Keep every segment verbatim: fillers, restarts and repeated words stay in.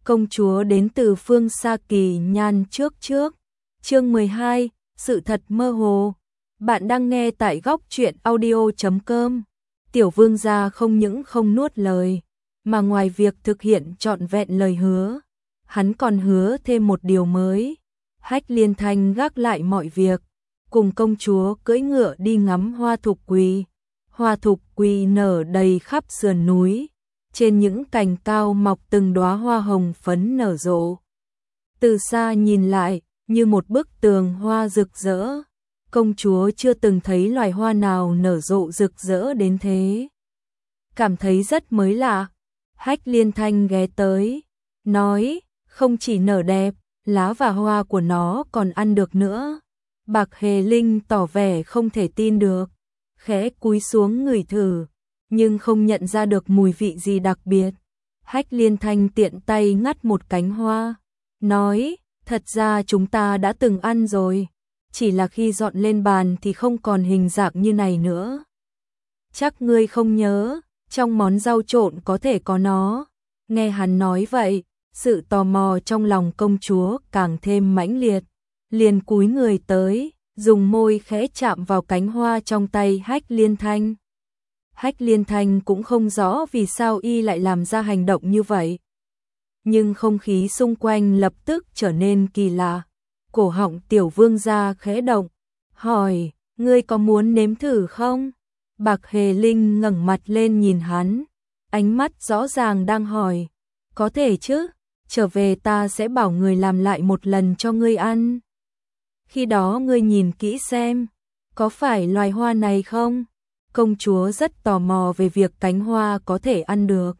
công chúa đến từ phương xa kỳ nhan trước trước. Chương mười hai, sự thật mơ hồ. Bạn đang nghe tại góc truyện audio chấm com. Tiểu vương gia không những không nuốt lời, mà ngoài việc thực hiện trọn vẹn lời hứa, hắn còn hứa thêm một điều mới. Hách Liên Thanh gác lại mọi việc, cùng công chúa cưỡi ngựa đi ngắm hoa thục quỳ. Hoa thục quỳ nở đầy khắp sườn núi, trên những cành cao mọc từng đóa hoa hồng phấn nở rộ. Từ xa nhìn lại, như một bức tường hoa rực rỡ. Công chúa chưa từng thấy loài hoa nào nở rộ rực rỡ đến thế. Cảm thấy rất mới lạ. Hách Liên Thanh ghé tới, nói, không chỉ nở đẹp, lá và hoa của nó còn ăn được nữa. Bạc Hề Linh tỏ vẻ không thể tin được, khẽ cúi xuống ngửi thử, nhưng không nhận ra được mùi vị gì đặc biệt. Hách Liên Thanh tiện tay ngắt một cánh hoa, nói, thật ra chúng ta đã từng ăn rồi, chỉ là khi dọn lên bàn thì không còn hình dạng như này nữa. Chắc ngươi không nhớ, trong món rau trộn có thể có nó. Nghe hắn nói vậy, sự tò mò trong lòng công chúa càng thêm mãnh liệt, liền cúi người tới, dùng môi khẽ chạm vào cánh hoa trong tay Hách Liên Thanh. Hách Liên Thanh cũng không rõ vì sao y lại làm ra hành động như vậy, nhưng không khí xung quanh lập tức trở nên kỳ lạ. Cổ họng tiểu vương gia khẽ động, hỏi, ngươi có muốn nếm thử không? Bạc Hề Linh ngẩng mặt lên nhìn hắn, ánh mắt rõ ràng đang hỏi, có thể chứ, trở về ta sẽ bảo người làm lại một lần cho ngươi ăn. Khi đó ngươi nhìn kỹ xem, có phải loài hoa này không? Công chúa rất tò mò về việc cánh hoa có thể ăn được.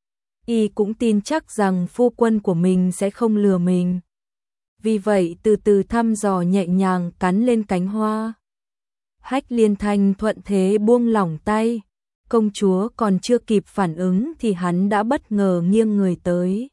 Y cũng tin chắc rằng phu quân của mình sẽ không lừa mình. Vì vậy từ từ thăm dò nhẹ nhàng cắn lên cánh hoa. Hách Liên Thanh thuận thế buông lỏng tay. Công chúa còn chưa kịp phản ứng thì hắn đã bất ngờ nghiêng người tới,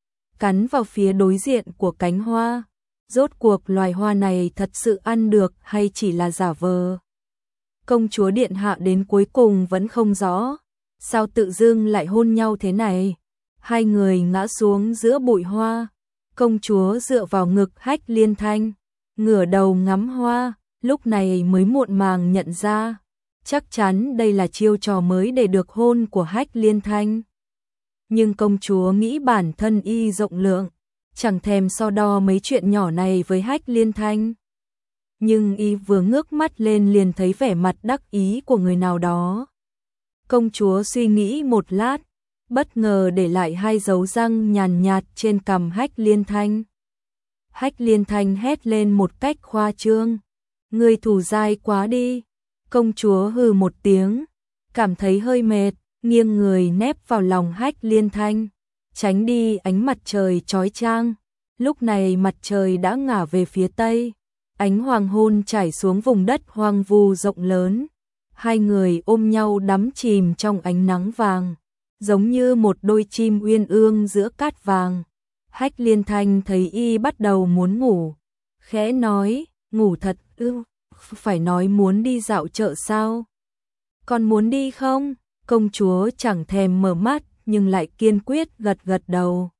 cắn vào phía đối diện của cánh hoa. Rốt cuộc loài hoa này thật sự ăn được hay chỉ là giả vờ? Công chúa điện hạ đến cuối cùng vẫn không rõ, sao tự dưng lại hôn nhau thế này. Hai người ngã xuống giữa bụi hoa, công chúa dựa vào ngực Hách Liên Thanh, ngửa đầu ngắm hoa, lúc này mới muộn màng nhận ra, chắc chắn đây là chiêu trò mới để được hôn của Hách Liên Thanh. Nhưng công chúa nghĩ bản thân y rộng lượng, chẳng thèm so đo mấy chuyện nhỏ này với Hách Liên Thanh. Nhưng y vừa ngước mắt lên liền thấy vẻ mặt đắc ý của người nào đó. Công chúa suy nghĩ một lát, bất ngờ để lại hai dấu răng nhàn nhạt trên cằm Hách Liên Thanh. Hách Liên Thanh hét lên một cách khoa trương, ngươi thủ dai quá đi. Công chúa hừ một tiếng, cảm thấy hơi mệt, nghiêng người nép vào lòng Hách Liên Thanh, tránh đi ánh mặt trời chói chang. Lúc này mặt trời đã ngả về phía tây, ánh hoàng hôn trải xuống vùng đất hoang vu rộng lớn. Hai người ôm nhau đắm chìm trong ánh nắng vàng, giống như một đôi chim uyên ương giữa cát vàng. Hách Liên Thanh thấy y bắt đầu muốn ngủ, khẽ nói, ngủ thật ư? Phải nói muốn đi dạo chợ sao? Còn muốn đi không? Công chúa chẳng thèm mở mắt nhưng lại kiên quyết gật gật đầu.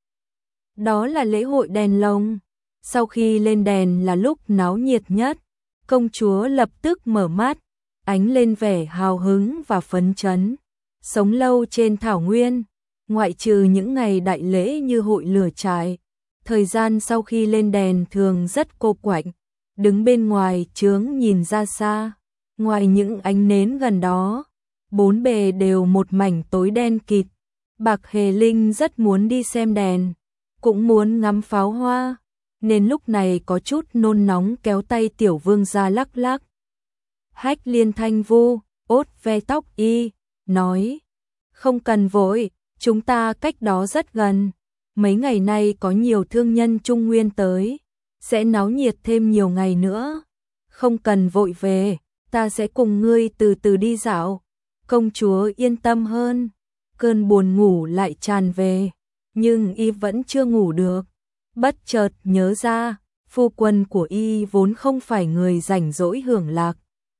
Đó là lễ hội đèn lồng. Sau khi lên đèn là lúc náo nhiệt nhất. Công chúa lập tức mở mắt, ánh lên vẻ hào hứng và phấn chấn. Sống lâu trên thảo nguyên, ngoại trừ những ngày đại lễ như hội lửa trại, thời gian sau khi lên đèn thường rất cô quạnh. Đứng bên ngoài chướng nhìn ra xa, ngoài những ánh nến gần đó, bốn bề đều một mảnh tối đen kịt. Bạc Hề Linh rất muốn đi xem đèn, cũng muốn ngắm pháo hoa, nên lúc này có chút nôn nóng kéo tay tiểu vương ra lắc lắc. Hách Liên Thanh vu, ốt ve tóc y, nói, không cần vội, chúng ta cách đó rất gần. Mấy ngày nay có nhiều thương nhân Trung Nguyên tới, sẽ náo nhiệt thêm nhiều ngày nữa. Không cần vội về, ta sẽ cùng ngươi từ từ đi dạo. Công chúa yên tâm hơn, cơn buồn ngủ lại tràn về, nhưng y vẫn chưa ngủ được. Bất chợt nhớ ra, phu quân của y vốn không phải người rảnh rỗi hưởng lạc,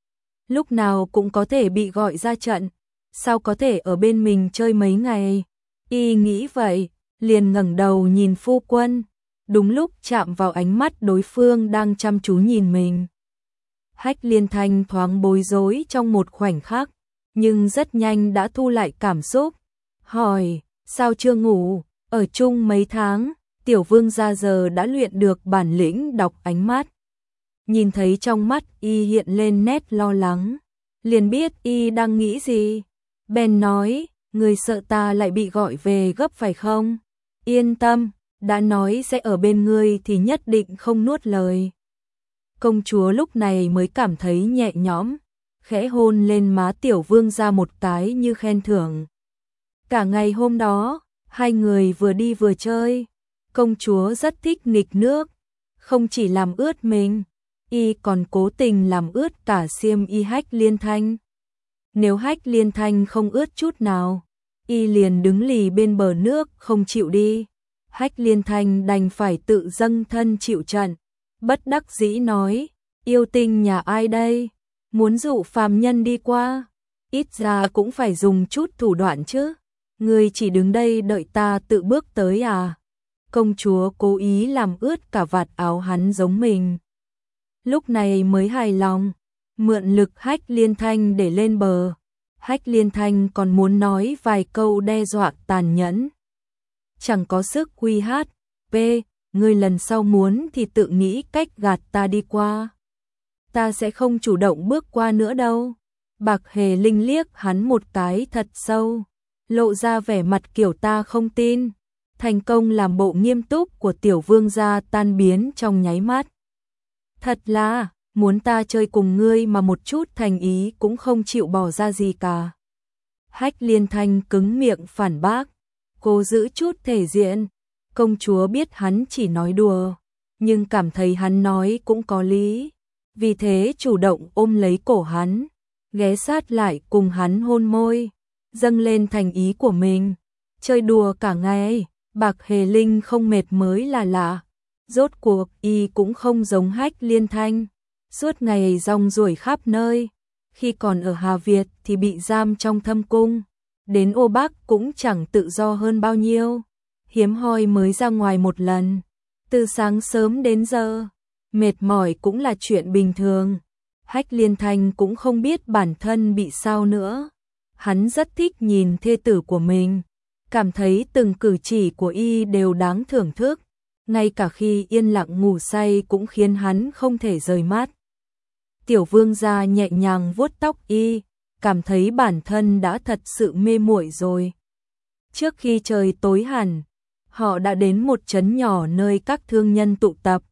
lúc nào cũng có thể bị gọi ra trận, sao có thể ở bên mình chơi mấy ngày. Y nghĩ vậy, liền ngẩng đầu nhìn phu quân, đúng lúc chạm vào ánh mắt đối phương đang chăm chú nhìn mình. Hách Liên Thanh thoáng bối rối trong một khoảnh khắc, nhưng rất nhanh đã thu lại cảm xúc, hỏi, sao chưa ngủ, ở chung mấy tháng, tiểu vương gia giờ đã luyện được bản lĩnh đọc ánh mắt. Nhìn thấy trong mắt y hiện lên nét lo lắng, liền biết y đang nghĩ gì. Bèn nói, người sợ ta lại bị gọi về gấp phải không? Yên tâm, đã nói sẽ ở bên ngươi thì nhất định không nuốt lời. Công chúa lúc này mới cảm thấy nhẹ nhõm, khẽ hôn lên má tiểu vương gia một cái như khen thưởng. Cả ngày hôm đó, hai người vừa đi vừa chơi. Công chúa rất thích nghịch nước, không chỉ làm ướt mình, y còn cố tình làm ướt cả xiêm y Hách Liên Thanh. Nếu Hách Liên Thanh không ướt chút nào, y liền đứng lì bên bờ nước không chịu đi. Hách Liên Thanh đành phải tự dâng thân chịu trận, bất đắc dĩ nói, yêu tinh nhà ai đây, muốn dụ phàm nhân đi qua, ít ra cũng phải dùng chút thủ đoạn chứ, ngươi chỉ đứng đây đợi ta tự bước tới à? Công chúa cố ý làm ướt cả vạt áo hắn giống mình. Lúc này mới hài lòng, mượn lực Hách Liên Thanh để lên bờ. Hách Liên Thanh còn muốn nói vài câu đe dọa tàn nhẫn. Chẳng có sức quy hát, p, ngươi lần sau muốn thì tự nghĩ cách gạt ta đi qua. Ta sẽ không chủ động bước qua nữa đâu. Bạc Hề Linh liếc hắn một cái thật sâu, lộ ra vẻ mặt kiểu ta không tin. Thành công làm bộ nghiêm túc của tiểu vương gia tan biến trong nháy mắt. Thật là, muốn ta chơi cùng ngươi mà một chút thành ý cũng không chịu bỏ ra gì cả. Hách Liên Thanh cứng miệng phản bác, cố giữ chút thể diện. Công chúa biết hắn chỉ nói đùa, nhưng cảm thấy hắn nói cũng có lý. Vì thế chủ động ôm lấy cổ hắn, ghé sát lại cùng hắn hôn môi, dâng lên thành ý của mình. Chơi đùa cả ngày, Bạc Hề Linh không mệt mới là lạ. Rốt cuộc y cũng không giống Hách Liên Thanh, suốt ngày rong ruổi khắp nơi. Khi còn ở Hà Việt thì bị giam trong thâm cung, đến Ô Bắc cũng chẳng tự do hơn bao nhiêu. Hiếm hoi mới ra ngoài một lần, từ sáng sớm đến giờ, mệt mỏi cũng là chuyện bình thường. Hách Liên Thanh cũng không biết bản thân bị sao nữa. Hắn rất thích nhìn thê tử của mình, cảm thấy từng cử chỉ của y đều đáng thưởng thức, ngay cả khi yên lặng ngủ say cũng khiến hắn không thể rời mắt. Tiểu vương gia nhẹ nhàng vuốt tóc y, cảm thấy bản thân đã thật sự mê muội rồi. Trước khi trời tối hẳn, họ đã đến một trấn nhỏ nơi các thương nhân tụ tập.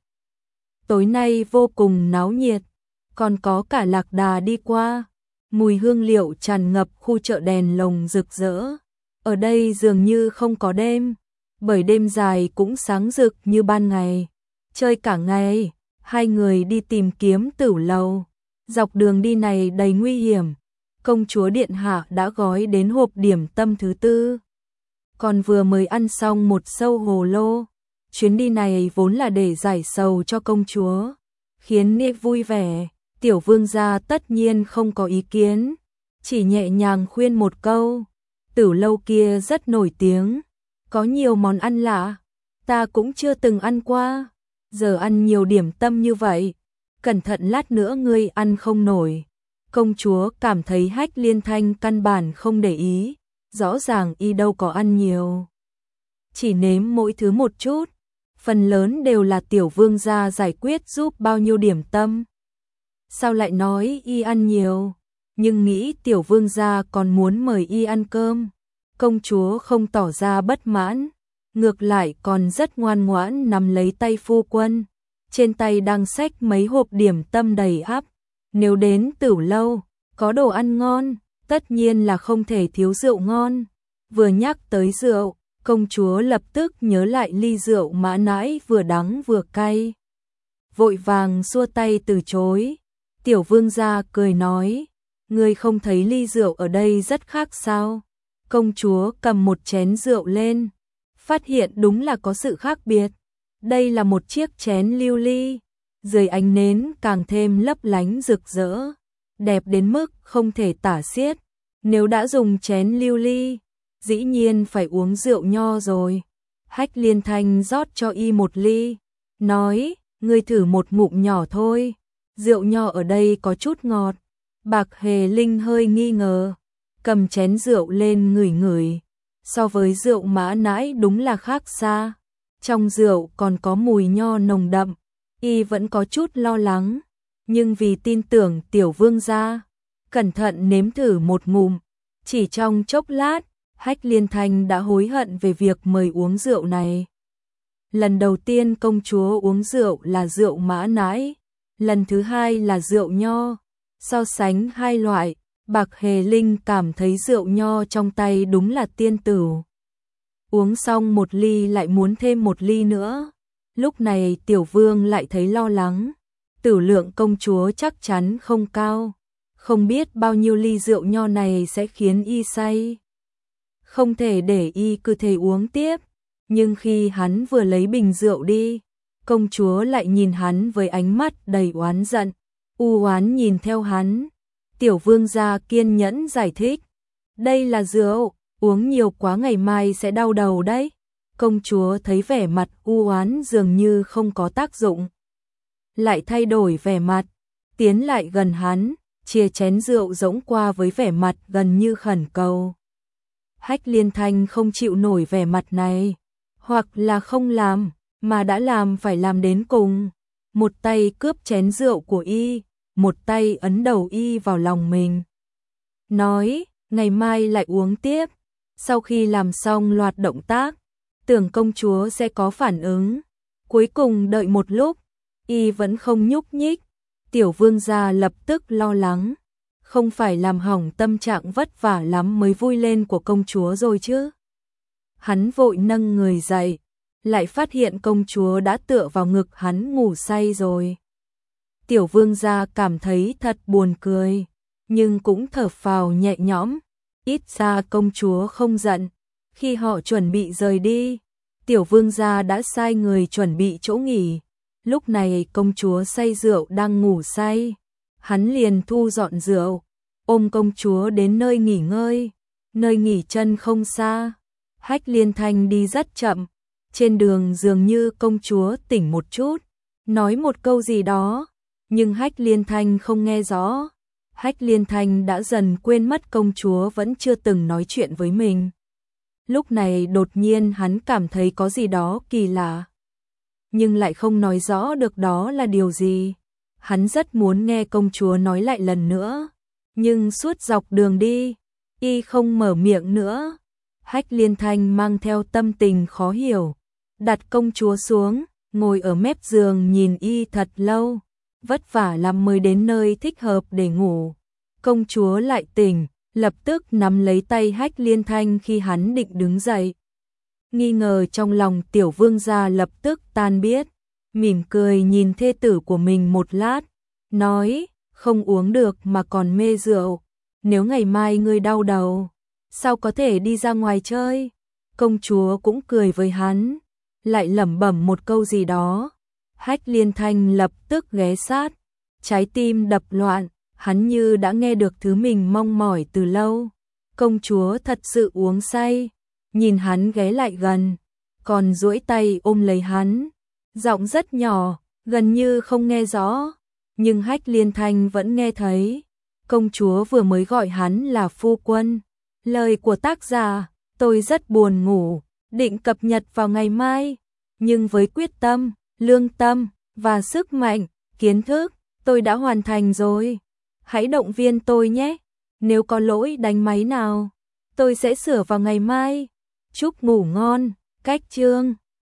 Tối nay vô cùng náo nhiệt, còn có cả lạc đà đi qua, mùi hương liệu tràn ngập khu chợ đèn lồng rực rỡ. Ở đây dường như không có đêm, bởi đêm dài cũng sáng rực như ban ngày. Chơi cả ngày, hai người đi tìm kiếm tửu lầu. Dọc đường đi này đầy nguy hiểm, công chúa điện hạ đã gói đến hộp điểm tâm thứ tư. Còn vừa mới ăn xong một sâu hồ lô. Chuyến đi này vốn là để giải sầu cho công chúa, khiến Nê vui vẻ. Tiểu vương gia tất nhiên không có ý kiến, chỉ nhẹ nhàng khuyên một câu. Tửu lâu kia rất nổi tiếng, có nhiều món ăn lạ, ta cũng chưa từng ăn qua. Giờ ăn nhiều điểm tâm như vậy, cẩn thận lát nữa ngươi ăn không nổi. Công chúa cảm thấy Hách Liên Thanh căn bản không để ý, rõ ràng y đâu có ăn nhiều, chỉ nếm mỗi thứ một chút. Phần lớn đều là tiểu vương gia giải quyết giúp bao nhiêu điểm tâm. Sao lại nói y ăn nhiều, nhưng nghĩ tiểu vương gia còn muốn mời y ăn cơm. Công chúa không tỏ ra bất mãn, ngược lại còn rất ngoan ngoãn nắm lấy tay phu quân, trên tay đang xách mấy hộp điểm tâm đầy ắp. Nếu đến tửu lâu, có đồ ăn ngon, tất nhiên là không thể thiếu rượu ngon. Vừa nhắc tới rượu, công chúa lập tức nhớ lại ly rượu mã nãi vừa đắng vừa cay. Vội vàng xua tay từ chối. Tiểu vương gia cười nói, ngươi không thấy ly rượu ở đây rất khác sao? Công chúa cầm một chén rượu lên, phát hiện đúng là có sự khác biệt. Đây là một chiếc chén lưu ly, dưới ánh nến càng thêm lấp lánh rực rỡ, đẹp đến mức không thể tả xiết. Nếu đã dùng chén lưu ly, dĩ nhiên phải uống rượu nho rồi. Hách Liên Thanh rót cho y một ly, nói, ngươi thử một ngụm nhỏ thôi, rượu nho ở đây có chút ngọt. Bạc Hề Linh hơi nghi ngờ, cầm chén rượu lên ngửi ngửi, so với rượu mã nãi đúng là khác xa. Trong rượu còn có mùi nho nồng đậm, y vẫn có chút lo lắng, nhưng vì tin tưởng tiểu vương gia, cẩn thận nếm thử một ngụm. Chỉ trong chốc lát, Hách Liên Thanh đã hối hận về việc mời uống rượu này. Lần đầu tiên công chúa uống rượu là rượu mã nãi, lần thứ hai là rượu nho. So sánh hai loại, Bạc Hề Linh cảm thấy rượu nho trong tay đúng là tiên tử. Uống xong một ly lại muốn thêm một ly nữa. Lúc này tiểu vương lại thấy lo lắng, tử lượng công chúa chắc chắn không cao, không biết bao nhiêu ly rượu nho này sẽ khiến y say. Không thể để y cứ thế uống tiếp, nhưng khi hắn vừa lấy bình rượu đi, công chúa lại nhìn hắn với ánh mắt đầy oán giận, u oán nhìn theo hắn. Tiểu vương gia kiên nhẫn giải thích, đây là rượu, uống nhiều quá ngày mai sẽ đau đầu đấy. Công chúa thấy vẻ mặt u oán dường như không có tác dụng, lại thay đổi vẻ mặt, tiến lại gần hắn, chia chén rượu rỗng qua với vẻ mặt gần như khẩn cầu. Hách Liên Thanh không chịu nổi vẻ mặt này, hoặc là không làm, mà đã làm phải làm đến cùng. Một tay cướp chén rượu của y, một tay ấn đầu y vào lòng mình. Nói, ngày mai lại uống tiếp. Sau khi làm xong loạt động tác, tưởng công chúa sẽ có phản ứng. Cuối cùng đợi một lúc, y vẫn không nhúc nhích. Tiểu vương gia lập tức lo lắng, không phải làm hỏng tâm trạng vất vả lắm mới vui lên của công chúa rồi chứ. Hắn vội nâng người dậy, lại phát hiện công chúa đã tựa vào ngực hắn ngủ say rồi. Tiểu vương gia cảm thấy thật buồn cười, nhưng cũng thở phào nhẹ nhõm, ít ra công chúa không giận. Khi họ chuẩn bị rời đi, tiểu vương gia đã sai người chuẩn bị chỗ nghỉ. Lúc này công chúa say rượu đang ngủ say, hắn liền thu dọn rượu, ôm công chúa đến nơi nghỉ ngơi. Nơi nghỉ chân không xa, Hách Liên Thanh đi rất chậm, trên đường dường như công chúa tỉnh một chút, nói một câu gì đó, nhưng Hách Liên Thanh không nghe rõ. Hách Liên Thanh đã dần quên mất công chúa vẫn chưa từng nói chuyện với mình. Lúc này đột nhiên hắn cảm thấy có gì đó kỳ lạ, nhưng lại không nói rõ được đó là điều gì. Hắn rất muốn nghe công chúa nói lại lần nữa, nhưng suốt dọc đường đi, y không mở miệng nữa. Hách Liên Thanh mang theo tâm tình khó hiểu, đặt công chúa xuống, ngồi ở mép giường nhìn y thật lâu, vất vả lắm mới đến nơi thích hợp để ngủ. Công chúa lại tỉnh, lập tức nắm lấy tay Hách Liên Thanh khi hắn định đứng dậy. Nghi ngờ trong lòng tiểu vương gia lập tức tan biết, mỉm cười nhìn thê tử của mình một lát, nói, không uống được mà còn mê rượu, nếu ngày mai ngươi đau đầu, sao có thể đi ra ngoài chơi. Công chúa cũng cười với hắn, lại lẩm bẩm một câu gì đó. Hách Liên Thanh lập tức ghé sát, trái tim đập loạn, hắn như đã nghe được thứ mình mong mỏi từ lâu. Công chúa thật sự uống say, nhìn hắn ghé lại gần, còn duỗi tay ôm lấy hắn, giọng rất nhỏ, gần như không nghe rõ, nhưng Hách Liên Thanh vẫn nghe thấy. Công chúa vừa mới gọi hắn là phu quân. Lời của tác giả, tôi rất buồn ngủ, định cập nhật vào ngày mai, nhưng với quyết tâm, lương tâm và sức mạnh, kiến thức, tôi đã hoàn thành rồi. Hãy động viên tôi nhé, nếu có lỗi đánh máy nào, tôi sẽ sửa vào ngày mai. Chúc ngủ ngon, cách chương.